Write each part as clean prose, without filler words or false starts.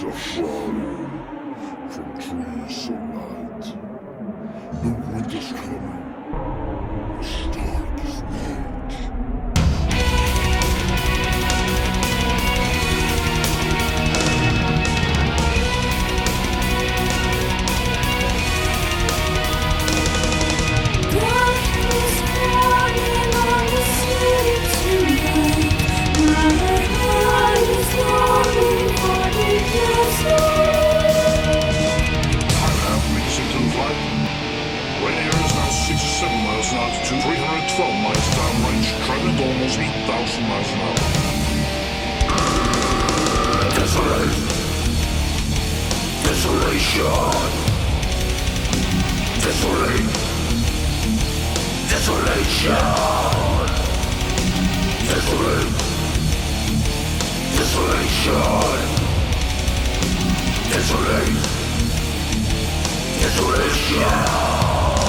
are falling from trees so light. The winter's coming, as dark as night. Darkness falling on the city tonight. My heart is longing for the desert. Time have reached Symptom Flight. Radio is now 67 miles an altitude, 312 miles downrange, traveling almost 8,000 miles an hour. Desolate. Desolation. Desolate. Desolation. Desolate. Desolation. Desolate. Desolation.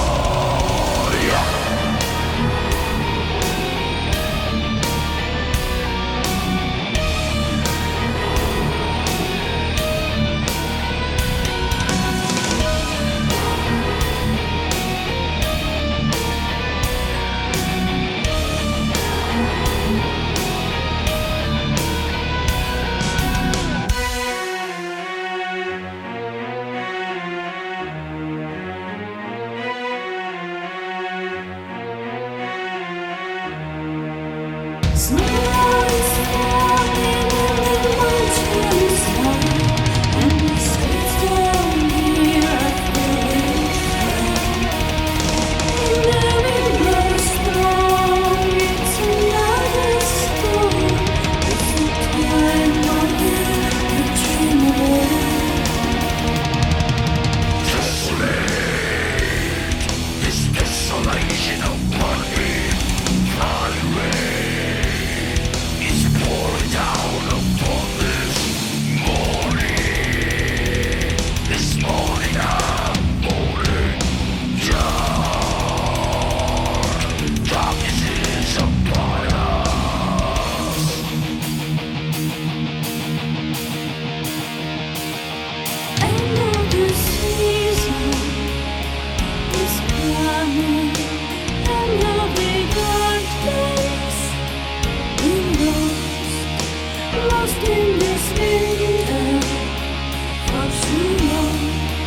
Lost in this winter for too long.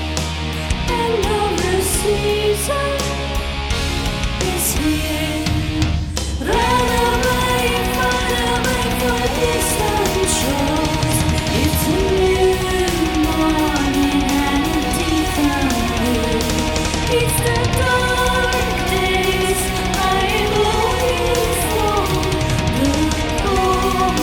End of the season is here. Run away, far away for distant shores. It's a new morning and a different mood. It's the dark days I am longing for. The cold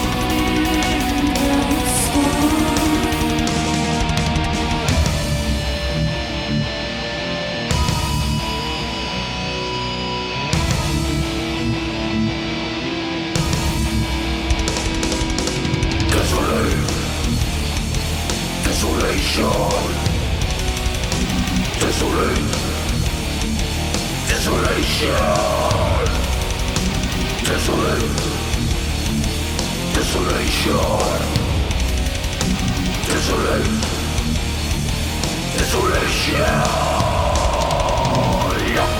Desolation. Desolate. Desolation. Desolate. Desolation. Desolate. Desolation.